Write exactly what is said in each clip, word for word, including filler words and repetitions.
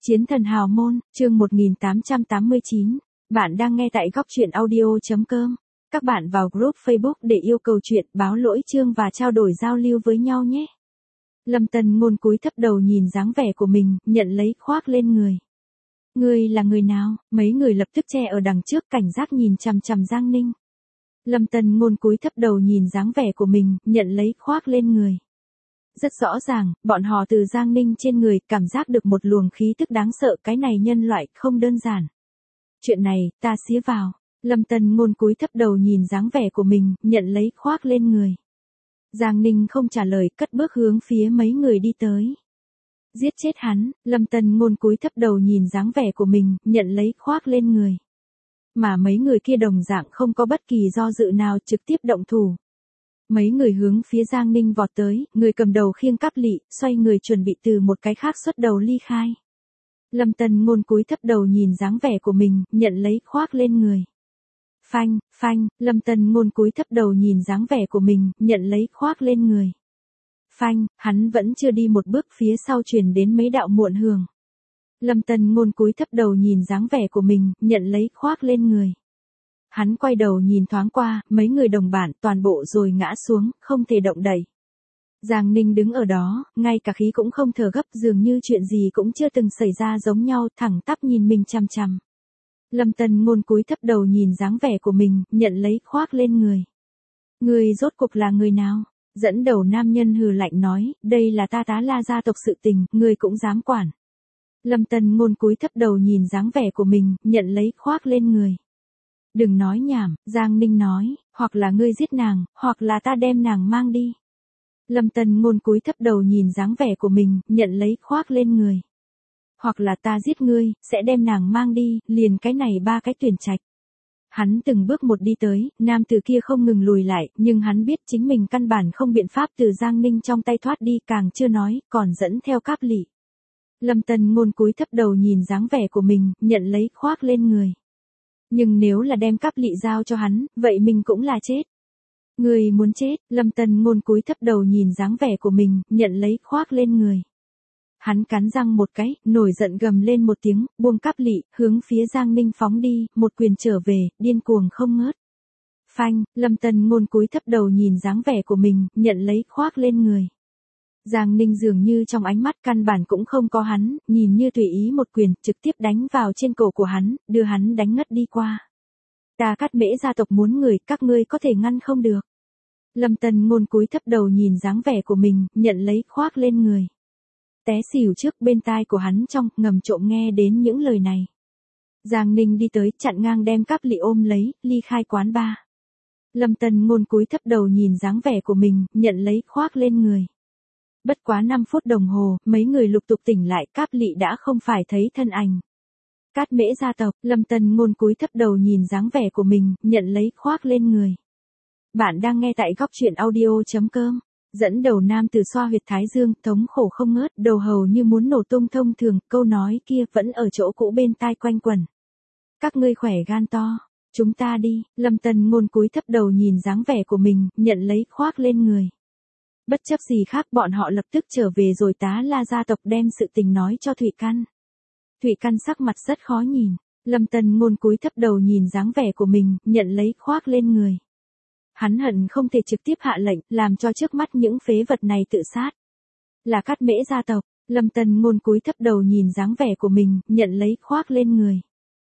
Chiến thần hào môn, chương một nghìn tám trăm tám mươi chín. Bạn đang nghe tại góc truyện audio.com. Các bạn vào group Facebook để yêu cầu chuyện, báo lỗi chương và trao đổi giao lưu với nhau nhé. Lâm Tân Ngôn cúi thấp đầu nhìn dáng vẻ của mình, nhận lấy khoác lên người. Ngươi là người nào? Mấy người lập tức che ở đằng trước cảnh giác nhìn chằm chằm Giang Ninh. Lâm Tân Ngôn cúi thấp đầu nhìn dáng vẻ của mình, nhận lấy khoác lên người. Rất rõ ràng, bọn họ từ Giang Ninh trên người cảm giác được một luồng khí tức đáng sợ, cái này nhân loại không đơn giản. Chuyện này, ta xía vào. Lâm Tân Ngôn cúi thấp đầu nhìn dáng vẻ của mình, nhận lấy khoác lên người. Giang Ninh không trả lời, cất bước hướng phía mấy người đi tới. Giết chết hắn. Lâm Tân Ngôn cúi thấp đầu nhìn dáng vẻ của mình, nhận lấy khoác lên người. Mà mấy người kia đồng dạng không có bất kỳ do dự nào, trực tiếp động thủ. Mấy người hướng phía Giang Ninh vọt tới, người cầm đầu khiêng cáp lị, xoay người chuẩn bị từ một cái khác xuất đầu ly khai. Lâm Tân Ngôn cúi thấp đầu nhìn dáng vẻ của mình, nhận lấy khoác lên người. Phanh, phanh, Lâm Tân Ngôn cúi thấp đầu nhìn dáng vẻ của mình, nhận lấy khoác lên người. Phanh, hắn vẫn chưa đi một bước, phía sau truyền đến mấy đạo muộn hưởng. Lâm Tân Ngôn cúi thấp đầu nhìn dáng vẻ của mình, nhận lấy khoác lên người. Hắn quay đầu nhìn thoáng qua, mấy người đồng bản toàn bộ rồi ngã xuống, không thể động đậy. Giang Ninh đứng ở đó, ngay cả khí cũng không thở gấp, dường như chuyện gì cũng chưa từng xảy ra giống nhau, thẳng tắp nhìn mình chằm chằm. Lâm Tân Ngôn cúi thấp đầu nhìn dáng vẻ của mình, nhận lấy khoác lên người. Người rốt cuộc là người nào? Dẫn đầu nam nhân hừ lạnh nói, đây là ta Tá La gia tộc sự tình, người cũng dám quản. Lâm Tân Ngôn cúi thấp đầu nhìn dáng vẻ của mình, nhận lấy khoác lên người. Đừng nói nhảm, Giang Ninh nói, hoặc là ngươi giết nàng, hoặc là ta đem nàng mang đi. Lâm Tân Ngôn cúi thấp đầu nhìn dáng vẻ của mình, nhận lấy khoác lên người. Hoặc là ta giết ngươi, sẽ đem nàng mang đi, liền cái này ba cái tuyển trạch. Hắn từng bước một đi tới, nam tử kia không ngừng lùi lại, nhưng hắn biết chính mình căn bản không biện pháp từ Giang Ninh trong tay thoát đi, càng chưa nói, còn dẫn theo cáp lị. Lâm Tân Ngôn cúi thấp đầu nhìn dáng vẻ của mình, nhận lấy khoác lên người. Nhưng nếu là đem cáp lị giao cho hắn, vậy mình cũng là chết. Người muốn chết. Lâm Tân Ngôn cúi thấp đầu nhìn dáng vẻ của mình, nhận lấy khoác lên người. Hắn cắn răng một cái, nổi giận gầm lên một tiếng, buông cáp lị, hướng phía Giang Ninh phóng đi, một quyền trở về, điên cuồng không ngớt. Phanh, Lâm Tân Ngôn cúi thấp đầu nhìn dáng vẻ của mình, nhận lấy khoác lên người. Giang Ninh dường như trong ánh mắt căn bản cũng không có hắn, nhìn như tùy ý một quyền, trực tiếp đánh vào trên cổ của hắn, đưa hắn đánh ngất đi qua. Ta Cát Mễ gia tộc muốn người, các ngươi có thể ngăn không được. Lâm Tân Ngôn cúi thấp đầu nhìn dáng vẻ của mình, nhận lấy khoác lên người. Té xỉu trước, bên tai của hắn trong, ngầm trộm nghe đến những lời này. Giang Ninh đi tới, chặn ngang đem cáp lị ôm lấy, ly khai quán bar. Lâm Tân Ngôn cúi thấp đầu nhìn dáng vẻ của mình, nhận lấy khoác lên người. Bất quá năm phút đồng hồ, mấy người lục tục tỉnh lại, cáp lị đã không phải thấy thân ảnh. Cát Mễ gia tộc. Lâm Tân Ngôn cúi thấp đầu nhìn dáng vẻ của mình, nhận lấy khoác lên người. Bạn đang nghe tại góc truyện audio.com. Dẫn đầu nam từ xoa huyệt thái dương, thống khổ không ngớt, đầu hầu như muốn nổ tung thông thường, câu nói kia vẫn ở chỗ cũ bên tai quanh quẩn. Các ngươi khỏe gan to, chúng ta đi. Lâm Tân Ngôn cúi thấp đầu nhìn dáng vẻ của mình, nhận lấy khoác lên người. Bất chấp gì khác, bọn họ lập tức trở về rồi Tá La gia tộc đem sự tình nói cho Thủy Căn. Thủy Căn sắc mặt rất khó nhìn. Lâm Tân Ngôn cúi thấp đầu nhìn dáng vẻ của mình, nhận lấy khoác lên người. Hắn hận không thể trực tiếp hạ lệnh, làm cho trước mắt những phế vật này tự sát. Là Cát Mễ gia tộc. Lâm Tân Ngôn cúi thấp đầu nhìn dáng vẻ của mình, nhận lấy khoác lên người.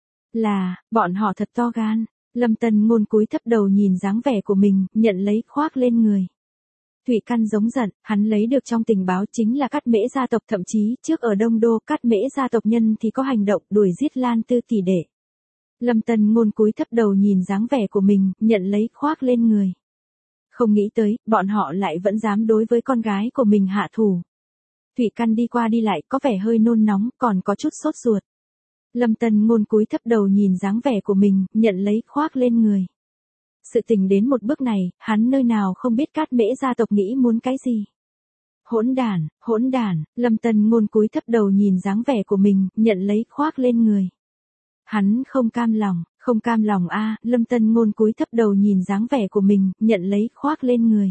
Là, bọn họ thật to gan. Lâm Tân Ngôn cúi thấp đầu nhìn dáng vẻ của mình, nhận lấy khoác lên người. Thủy Căn giống giận, hắn lấy được trong tình báo chính là Cát Mễ gia tộc, thậm chí trước ở Đông Đô, Cát Mễ gia tộc nhân thì có hành động đuổi giết Lan Tư tỷ đệ. Lâm Tân Ngôn cúi thấp đầu nhìn dáng vẻ của mình, nhận lấy khoác lên người. Không nghĩ tới, bọn họ lại vẫn dám đối với con gái của mình hạ thủ. Thủy Căn đi qua đi lại, có vẻ hơi nôn nóng, còn có chút sốt ruột. Lâm Tân Ngôn cúi thấp đầu nhìn dáng vẻ của mình, nhận lấy khoác lên người. Sự tình đến một bước này, hắn nơi nào không biết Cát Mễ gia tộc nghĩ muốn cái gì. Hỗn đản, hỗn đản. Lâm Tân Ngôn cúi thấp đầu nhìn dáng vẻ của mình, nhận lấy khoác lên người. Hắn không cam lòng, không cam lòng a. Lâm Tân Ngôn cúi thấp đầu nhìn dáng vẻ của mình, nhận lấy khoác lên người.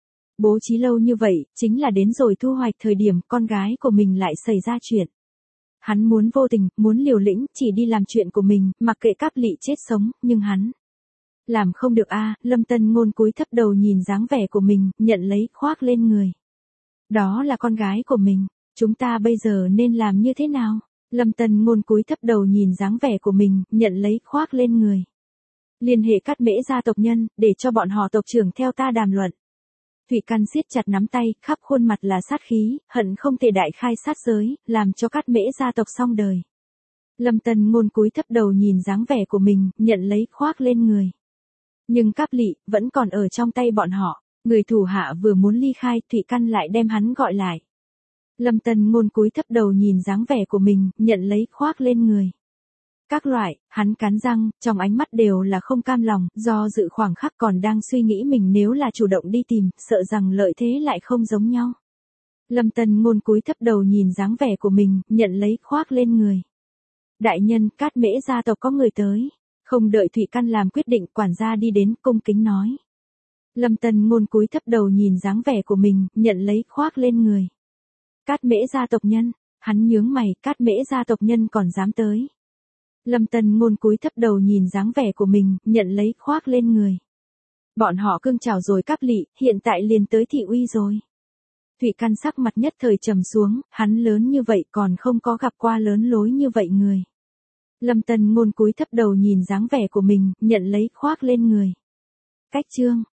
Bố trí lâu như vậy, chính là đến rồi thu hoạch thời điểm con gái của mình lại xảy ra chuyện. Hắn muốn vô tình, muốn liều lĩnh, chỉ đi làm chuyện của mình, mặc kệ Cáp Lị chết sống, nhưng hắn làm không được a. Lâm Tân Ngôn cúi thấp đầu nhìn dáng vẻ của mình, nhận lấy, khoác lên người. Đó là con gái của mình, chúng ta bây giờ nên làm như thế nào? Lâm Tân Ngôn cúi thấp đầu nhìn dáng vẻ của mình, nhận lấy, khoác lên người. Liên hệ Cát Mễ gia tộc nhân, để cho bọn họ tộc trưởng theo ta đàm luận. Thủy Căn siết chặt nắm tay, khắp khuôn mặt là sát khí, hận không thể đại khai sát giới, làm cho Cát Mễ gia tộc xong đời. Lâm Tân Ngôn cúi thấp đầu nhìn dáng vẻ của mình, nhận lấy, khoác lên người. Nhưng Cáp Lị vẫn còn ở trong tay bọn họ, người thủ hạ vừa muốn ly khai, Thủy Căn lại đem hắn gọi lại. Lâm Tân Ngôn cúi thấp đầu nhìn dáng vẻ của mình, nhận lấy, khoác lên người. Các loại, hắn cắn răng, trong ánh mắt đều là không cam lòng, do dự khoảng khắc còn đang suy nghĩ mình nếu là chủ động đi tìm, sợ rằng lợi thế lại không giống nhau. Lâm Tân Ngôn cúi thấp đầu nhìn dáng vẻ của mình, nhận lấy, khoác lên người. Đại nhân, Cát Mễ gia tộc có người tới. Không đợi Thủy Căn làm quyết định, quản gia đi đến, cung kính nói. Lâm Tân Ngôn cúi thấp đầu nhìn dáng vẻ của mình, nhận lấy, khoác lên người. Cát Mễ gia tộc nhân, hắn nhướng mày, Cát Mễ gia tộc nhân còn dám tới. Lâm Tân Ngôn cúi thấp đầu nhìn dáng vẻ của mình, nhận lấy, khoác lên người. Bọn họ cưng chào rồi Cáp Lị, hiện tại liền tới thị uy rồi. Thủy Căn sắc mặt nhất thời trầm xuống, hắn lớn như vậy còn không có gặp qua lớn lối như vậy người. Lâm Tân Ngôn cúi thấp đầu nhìn dáng vẻ của mình, nhận lấy, khoác lên người. Cách chương